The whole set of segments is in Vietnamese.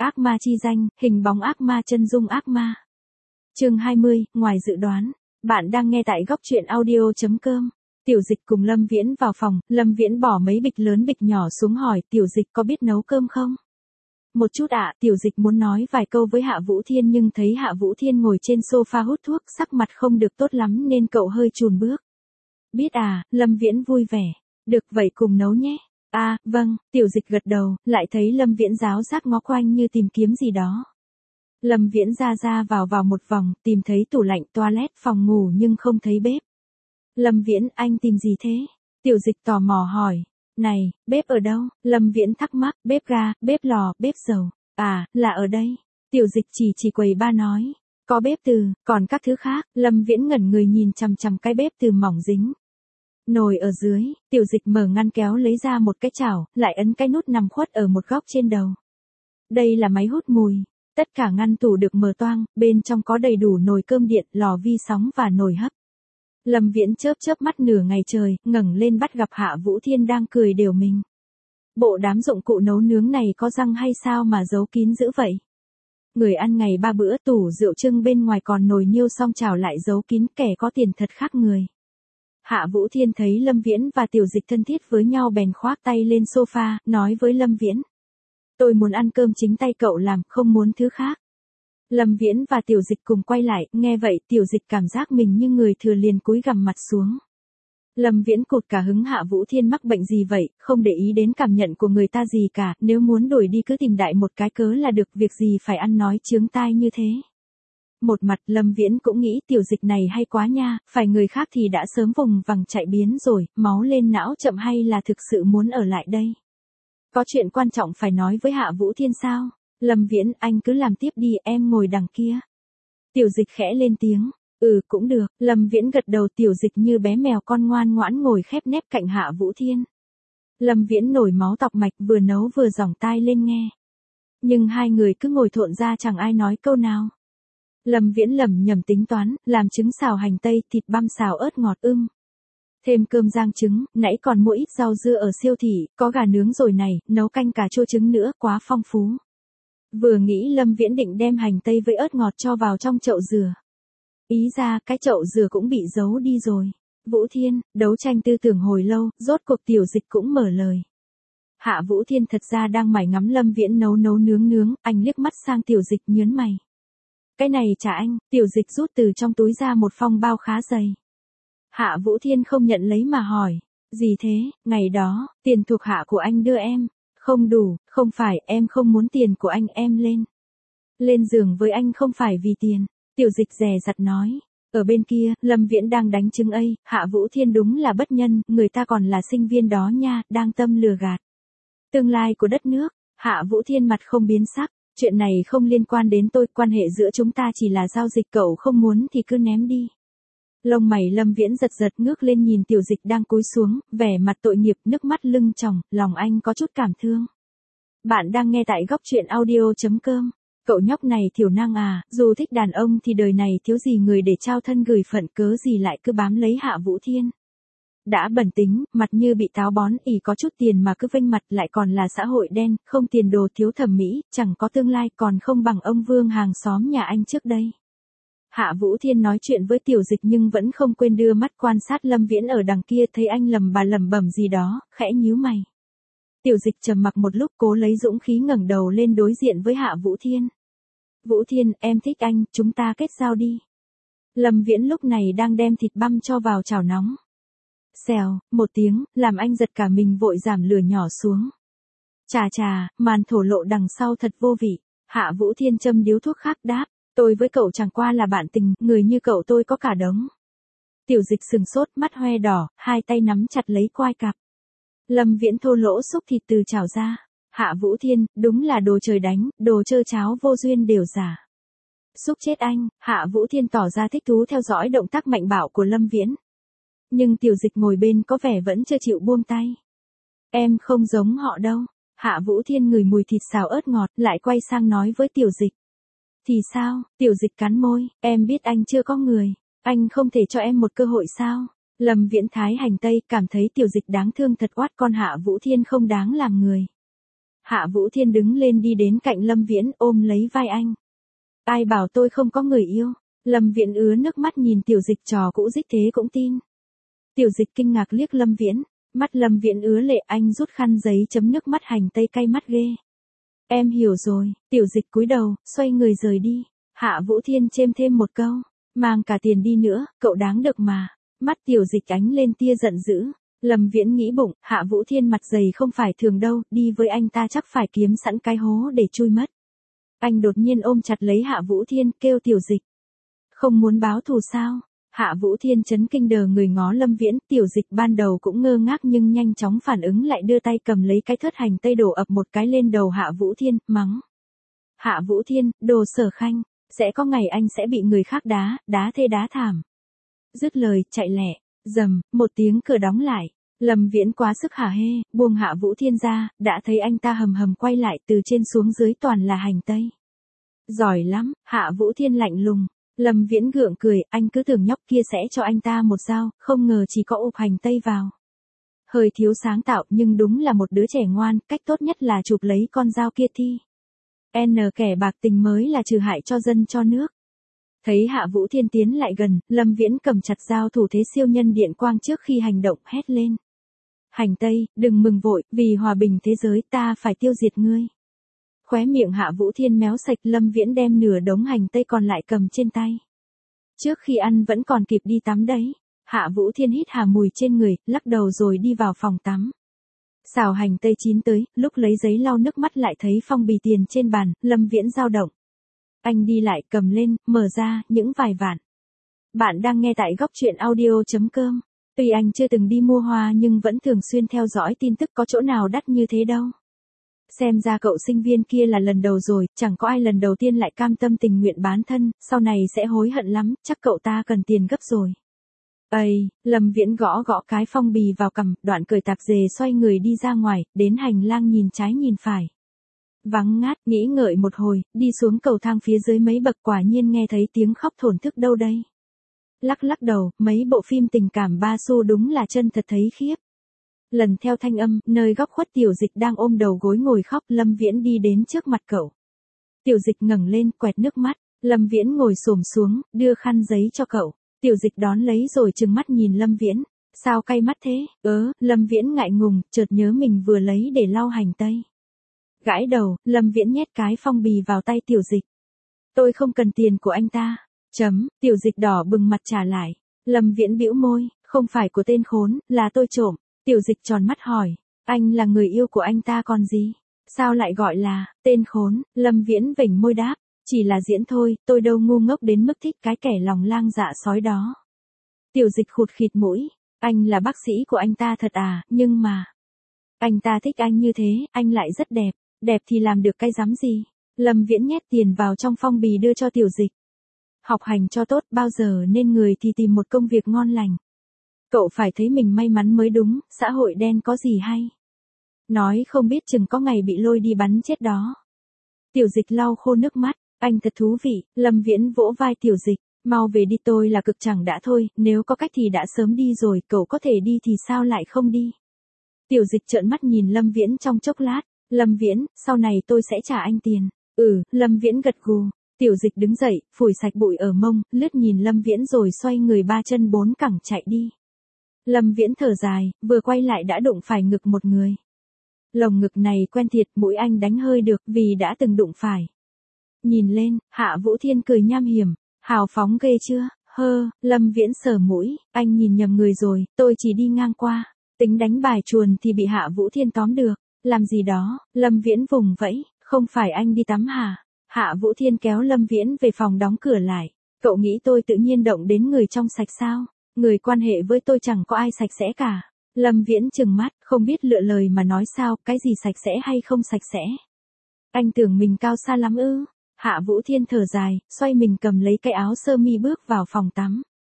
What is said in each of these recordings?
ác ma chi danh, hình bóng ác ma chân dung ác ma. Chương 20, ngoài dự đoán. Bạn đang nghe tại góc truyện audio.com. Tiểu Dịch cùng Lâm Viễn vào phòng, Lâm Viễn bỏ mấy bịch lớn bịch nhỏ xuống hỏi Tiểu Dịch có biết nấu cơm không? Một chút ạ, Tiểu Dịch muốn nói vài câu với Hạ Vũ Thiên nhưng thấy Hạ Vũ Thiên ngồi trên sofa hút thuốc, sắc mặt không được tốt lắm nên cậu hơi chùn bước. Biết à, Lâm Viễn vui vẻ. Được vậy cùng nấu nhé. À, vâng, Tiểu Dịch gật đầu, lại thấy Lâm Viễn giáo giác ngó quanh như tìm kiếm gì đó. Lâm Viễn ra vào một vòng, tìm thấy tủ lạnh, toilet, phòng ngủ nhưng không thấy bếp. Lâm Viễn, anh tìm gì thế? Tiểu Dịch tò mò hỏi. Này, bếp ở đâu? Lâm Viễn thắc mắc, bếp ga, bếp lò, bếp dầu. À, là ở đây. Tiểu Dịch chỉ quầy ba nói. Có bếp từ, còn các thứ khác. Lâm Viễn ngẩn người nhìn chằm chằm cái bếp từ mỏng dính. Nồi ở dưới, Tiểu Dịch mở ngăn kéo lấy ra một cái chảo, lại ấn cái nút nằm khuất ở một góc trên đầu. Đây là máy hút mùi. Tất cả ngăn tủ được mở toang, bên trong có đầy đủ nồi cơm điện, lò vi sóng và nồi hấp. Lâm Viễn chớp mắt nửa ngày trời, ngẩng lên bắt gặp Hạ Vũ Thiên đang cười đều mình. Bộ đám dụng cụ nấu nướng này có răng hay sao mà giấu kín dữ vậy? Người ăn ngày 3 bữa, tủ rượu trưng bên ngoài còn nồi niêu xong chảo lại giấu kín, kẻ có tiền thật khác người. Hạ Vũ Thiên thấy Lâm Viễn và Tiểu Dịch thân thiết với nhau bèn khoác tay lên sofa, nói với Lâm Viễn. Tôi muốn ăn cơm chính tay cậu làm, không muốn thứ khác. Lâm Viễn và Tiểu Dịch cùng quay lại, nghe vậy Tiểu Dịch cảm giác mình như người thừa liền cúi gằm mặt xuống. Lâm Viễn cụt cả hứng, Hạ Vũ Thiên mắc bệnh gì vậy, không để ý đến cảm nhận của người ta gì cả, nếu muốn đuổi đi cứ tìm đại một cái cớ là được, việc gì phải ăn nói chướng tai như thế. Một mặt Lâm Viễn cũng nghĩ Tiểu Dịch này hay quá nha, phải người khác thì đã sớm vùng vằng chạy biến rồi, máu lên não chậm hay là thực sự muốn ở lại đây. Có chuyện quan trọng phải nói với Hạ Vũ Thiên sao? Lâm Viễn, anh cứ làm tiếp đi, em ngồi đằng kia. Tiểu Dịch khẽ lên tiếng. Cũng được. Lâm Viễn gật đầu. Tiểu Dịch như bé mèo con ngoan ngoãn ngồi khép nép cạnh Hạ Vũ Thiên. Lâm Viễn nổi máu tọc mạch, vừa nấu vừa giỏng tai lên nghe. Nhưng hai người cứ ngồi thộn ra chẳng ai nói câu nào. Lâm Viễn lẩm nhẩm tính toán, làm trứng xào hành tây, thịt băm xào ớt ngọt thêm cơm rang trứng, nãy còn mua ít rau dưa ở siêu thị, có gà nướng rồi này, nấu canh cà chua trứng nữa, quá phong phú. Vừa nghĩ Lâm Viễn định đem hành tây với ớt ngọt cho vào trong chậu dừa. Ý ra cái chậu dừa cũng bị giấu đi rồi. Vũ Thiên, đấu tranh tư tưởng hồi lâu, rốt cuộc Tiểu Dịch cũng mở lời. Hạ Vũ Thiên thật ra đang mải ngắm Lâm Viễn nấu nướng, anh liếc mắt sang Tiểu Dịch nhớn mày. Cái này trả anh. Tiểu Dịch rút từ trong túi ra một phong bao khá dày. Hạ Vũ Thiên không nhận lấy mà hỏi. Gì thế? Ngày đó, tiền thuộc hạ của anh đưa em. Không đủ, không phải, em không muốn tiền của anh, em lên giường với anh không phải vì tiền. Tiểu Dịch dè dặt nói. Ở bên kia, Lâm Viễn đang đánh trứng ấy, Hạ Vũ Thiên đúng là bất nhân, người ta còn là sinh viên đó nha, đang tâm lừa gạt. Tương lai của đất nước. Hạ Vũ Thiên mặt không biến sắc. Chuyện này không liên quan đến tôi, quan hệ giữa chúng ta chỉ là giao dịch, cậu không muốn thì cứ ném đi. Lông mày Lâm Viễn giật ngước lên nhìn Tiểu Dịch đang cúi xuống, vẻ mặt tội nghiệp, nước mắt lưng tròng, lòng anh có chút cảm thương. Bạn đang nghe tại góc truyện audio.com. Cậu nhóc này thiểu năng à, dù thích đàn ông thì đời này thiếu gì người để trao thân gửi phận, cớ gì lại cứ bám lấy Hạ Vũ Thiên. Đã bẩn tính, mặt như bị táo bón, ỉ có chút tiền mà cứ vênh mặt, lại còn là xã hội đen, không tiền đồ, thiếu thẩm mỹ, chẳng có tương lai, còn không bằng ông Vương hàng xóm nhà anh trước đây. Hạ Vũ Thiên nói chuyện với Tiểu Dịch nhưng vẫn không quên đưa mắt quan sát Lâm Viễn ở đằng kia, thấy anh lẩm bẩm gì đó, khẽ nhíu mày. Tiểu Dịch trầm mặc một lúc, cố lấy dũng khí ngẩng đầu lên đối diện với Hạ Vũ Thiên. Vũ Thiên, em thích anh, chúng ta kết giao đi. Lâm Viễn lúc này đang đem thịt băm cho vào chảo nóng. Xèo, một tiếng, làm anh giật cả mình, vội giảm lửa nhỏ xuống. Chà, màn thổ lộ đằng sau thật vô vị. Hạ Vũ Thiên châm điếu thuốc khác đáp. Tôi với cậu chẳng qua là bạn tình, người như cậu tôi có cả đống. Tiểu Dịch sừng sốt, mắt hoe đỏ, hai tay nắm chặt lấy quai cạp. Lâm Viễn thô lỗ xúc thịt từ chảo ra. Hạ Vũ Thiên, đúng là đồ trời đánh, đồ chơi cháo vô duyên đều giả. Xúc chết anh. Hạ Vũ Thiên tỏ ra thích thú theo dõi động tác mạnh bạo của Lâm Viễn. Nhưng Tiểu Dịch ngồi bên có vẻ vẫn chưa chịu buông tay. Em không giống họ đâu. Hạ Vũ Thiên ngửi mùi thịt xào ớt ngọt, lại quay sang nói với Tiểu Dịch. Thì sao? Tiểu Dịch cắn môi, em biết anh chưa có người. Anh không thể cho em một cơ hội sao? Lâm Viễn thái hành tây, cảm thấy Tiểu Dịch đáng thương thật, oát con Hạ Vũ Thiên không đáng làm người. Hạ Vũ Thiên đứng lên đi đến cạnh Lâm Viễn ôm lấy vai anh. Ai bảo tôi không có người yêu? Lâm Viễn ứa nước mắt nhìn Tiểu Dịch trò cũ dích thế cũng tin. Tiểu Dịch kinh ngạc liếc Lâm Viễn, mắt Lâm Viễn ứa lệ, anh rút khăn giấy chấm nước mắt hành tây cay mắt ghê. Em hiểu rồi. Tiểu Dịch cúi đầu, xoay người rời đi. Hạ Vũ Thiên chêm thêm một câu, mang cả tiền đi nữa, cậu đáng được mà. Mắt Tiểu Dịch ánh lên tia giận dữ. Lâm Viễn nghĩ bụng, Hạ Vũ Thiên mặt dày không phải thường đâu, đi với anh ta chắc phải kiếm sẵn cái hố để chui mất. Anh đột nhiên ôm chặt lấy Hạ Vũ Thiên, kêu Tiểu Dịch. Không muốn báo thù sao? Hạ Vũ Thiên chấn kinh đờ người ngó Lâm Viễn, Tiểu Dịch ban đầu cũng ngơ ngác nhưng nhanh chóng phản ứng lại, đưa tay cầm lấy cái thớt hành tây đổ ập một cái lên đầu Hạ Vũ Thiên, mắng. Hạ Vũ Thiên, đồ Sở Khanh, sẽ có ngày anh sẽ bị người khác đá thê đá thảm. Dứt lời, chạy lẹ, rầm, một tiếng cửa đóng lại. Lâm Viễn quá sức hả hê, buông Hạ Vũ Thiên ra, đã thấy anh ta hầm hầm quay lại, từ trên xuống dưới toàn là hành tây. Giỏi lắm. Hạ Vũ Thiên lạnh lùng. Lâm Viễn gượng cười, anh cứ tưởng nhóc kia sẽ cho anh ta một dao, không ngờ chỉ có ộp hành tây vào. Hơi thiếu sáng tạo nhưng đúng là một đứa trẻ ngoan, cách tốt nhất là chụp lấy con dao kia thi. Kẻ bạc tình mới là trừ hại cho dân cho nước. Thấy Hạ Vũ Thiên tiến lại gần, Lâm Viễn cầm chặt dao thủ thế siêu nhân điện quang trước khi hành động, hét lên. Hành tây, đừng mừng vội, vì hòa bình thế giới ta phải tiêu diệt ngươi. Khóe miệng Hạ Vũ Thiên méo sạch, Lâm Viễn đem nửa đống hành tây còn lại cầm trên tay. Trước khi ăn vẫn còn kịp đi tắm đấy. Hạ Vũ Thiên hít hà mùi trên người, lắc đầu rồi đi vào phòng tắm. Xào hành tây chín tới, lúc lấy giấy lau nước mắt lại thấy phong bì tiền trên bàn, Lâm Viễn dao động. Anh đi lại cầm lên, mở ra, những vài vạn. Bạn đang nghe tại góc truyện audio.com. Tuy anh chưa từng đi mua hoa nhưng vẫn thường xuyên theo dõi tin tức, có chỗ nào đắt như thế đâu. Xem ra cậu sinh viên kia là lần đầu rồi, chẳng có ai lần đầu tiên lại cam tâm tình nguyện bán thân, sau này sẽ hối hận lắm, chắc cậu ta cần tiền gấp rồi. Ây, Lâm Viễn gõ gõ cái phong bì vào cằm, đoạn cởi tạp dề xoay người đi ra ngoài, đến hành lang nhìn trái nhìn phải. Vắng ngát, nghĩ ngợi một hồi, đi xuống cầu thang phía dưới mấy bậc, quả nhiên nghe thấy tiếng khóc thổn thức đâu đây. Lắc lắc đầu, mấy bộ phim tình cảm ba xu đúng là chân thật thấy khiếp. Lần theo thanh âm, nơi góc khuất Tiểu Dịch đang ôm đầu gối ngồi khóc, Lâm Viễn đi đến trước mặt cậu. Tiểu Dịch ngẩng lên, quẹt nước mắt, Lâm Viễn ngồi xổm xuống, đưa khăn giấy cho cậu. Tiểu Dịch đón lấy rồi trừng mắt nhìn Lâm Viễn. Sao cay mắt thế? Lâm Viễn ngại ngùng, chợt nhớ mình vừa lấy để lau hành tây. Gãi đầu, Lâm Viễn nhét cái phong bì vào tay Tiểu Dịch. Tôi không cần tiền của anh ta. Tiểu Dịch đỏ bừng mặt trả lại. Lâm Viễn bĩu môi, không phải của tên khốn, là tôi trộm. Tiểu Dịch tròn mắt hỏi, anh là người yêu của anh ta còn gì? Sao lại gọi là tên khốn? Lâm Viễn vểnh môi đáp, chỉ là diễn thôi, tôi đâu ngu ngốc đến mức thích cái kẻ lòng lang dạ sói đó. Tiểu Dịch khụt khịt mũi, anh là bác sĩ của anh ta thật à, nhưng mà anh ta thích anh như thế, anh lại rất đẹp, đẹp thì làm được cái rắm gì? Lâm Viễn nhét tiền vào trong phong bì đưa cho Tiểu Dịch. Học hành cho tốt, bao giờ nên người thì tìm một công việc ngon lành. Cậu phải thấy mình may mắn mới đúng, xã hội đen có gì hay. Nói không biết chừng có ngày bị lôi đi bắn chết đó. Tiểu Dịch lau khô nước mắt, anh thật thú vị. Lâm Viễn vỗ vai Tiểu Dịch, mau về đi, tôi là cực chẳng đã thôi, nếu có cách thì đã sớm đi rồi, cậu có thể đi thì sao lại không đi. Tiểu Dịch trợn mắt nhìn Lâm Viễn trong chốc lát, Lâm Viễn, sau này tôi sẽ trả anh tiền. Lâm Viễn gật gù. Tiểu Dịch đứng dậy, phủi sạch bụi ở mông, lướt nhìn Lâm Viễn rồi xoay người ba chân bốn cẳng chạy đi. Lâm Viễn thở dài, vừa quay lại đã đụng phải ngực một người. Lồng ngực này quen thiệt, mũi anh đánh hơi được vì đã từng đụng phải. Nhìn lên, Hạ Vũ Thiên cười nham hiểm, hào phóng ghê chưa? Lâm Viễn sờ mũi, anh nhìn nhầm người rồi, tôi chỉ đi ngang qua. Tính đánh bài chuồn thì bị Hạ Vũ Thiên tóm được. Làm gì đó? Lâm Viễn vùng vẫy, không phải anh đi tắm hả? Hạ Vũ Thiên kéo Lâm Viễn về phòng đóng cửa lại. Cậu nghĩ tôi tự nhiên động đến người trong sạch sao? Người quan hệ với tôi chẳng có ai sạch sẽ cả. Lâm Viễn trừng mắt, không biết lựa lời mà nói sao, cái gì sạch sẽ hay không sạch sẽ. Anh tưởng mình cao xa lắm ư? Hạ Vũ Thiên thở dài, xoay mình cầm lấy cái áo sơ mi bước vào phòng tắm.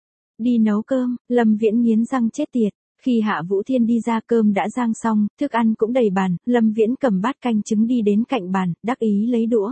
Đi nấu cơm, Lâm Viễn nghiến răng chết tiệt. Khi Hạ Vũ Thiên đi ra, cơm đã rang xong, thức ăn cũng đầy bàn, Lâm Viễn cầm bát canh trứng đi đến cạnh bàn, đắc ý lấy đũa.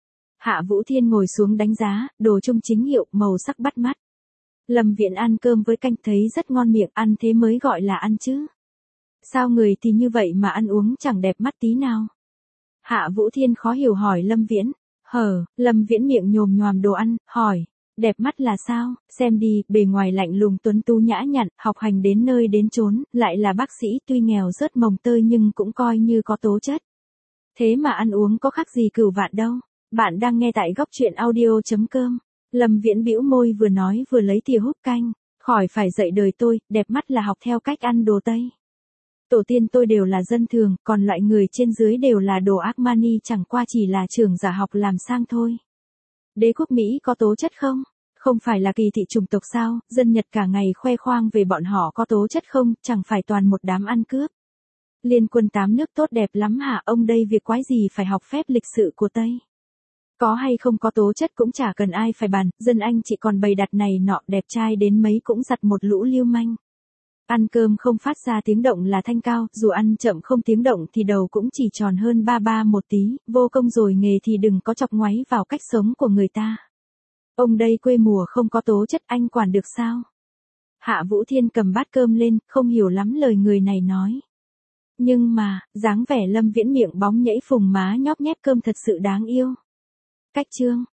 Hạ Vũ Thiên ngồi xuống đánh giá, đồ trung chính hiệu, màu sắc bắt mắt. Lâm Viễn ăn cơm với canh thấy rất ngon miệng, ăn thế mới gọi là ăn chứ. Sao người thì như vậy mà ăn uống chẳng đẹp mắt tí nào. Hạ Vũ Thiên khó hiểu hỏi Lâm Viễn. Lâm Viễn miệng nhồm nhoàm đồ ăn, hỏi. Đẹp mắt là sao, xem đi, bề ngoài lạnh lùng tuấn tú nhã nhặn, học hành đến nơi đến chốn, lại là bác sĩ tuy nghèo rớt mồng tơi nhưng cũng coi như có tố chất. Thế mà ăn uống có khác gì cừu vạn đâu. Bạn đang nghe tại góc truyện audio.com. Lâm Viễn bĩu môi vừa nói vừa lấy thìa húp canh. Khỏi phải dạy đời tôi, đẹp mắt là học theo cách ăn đồ Tây. Tổ tiên tôi đều là dân thường, còn loại người trên dưới đều là đồ Armani, chẳng qua chỉ là trưởng giả học làm sang thôi. Đế quốc Mỹ có tố chất không? Không phải là kỳ thị chủng tộc sao, dân Nhật cả ngày khoe khoang về bọn họ có tố chất không, chẳng phải toàn một đám ăn cướp. Liên quân 8 nước tốt đẹp lắm hả ông đây, việc quái gì phải học phép lịch sự của Tây. Có hay không có tố chất cũng chả cần ai phải bàn, dân anh chỉ còn bày đặt này nọ, đẹp trai đến mấy cũng giặt một lũ lưu manh. Ăn cơm không phát ra tiếng động là thanh cao, dù ăn chậm không tiếng động thì đầu cũng chỉ tròn hơn ba một tí, vô công rồi nghề thì đừng có chọc ngoáy vào cách sống của người ta. Ông đây quê mùa không có tố chất anh quản được sao? Hạ Vũ Thiên cầm bát cơm lên, không hiểu lắm lời người này nói. Nhưng mà, dáng vẻ Lâm Viễn miệng bóng nhảy phùng má nhóp nhép cơm thật sự đáng yêu. Cách chương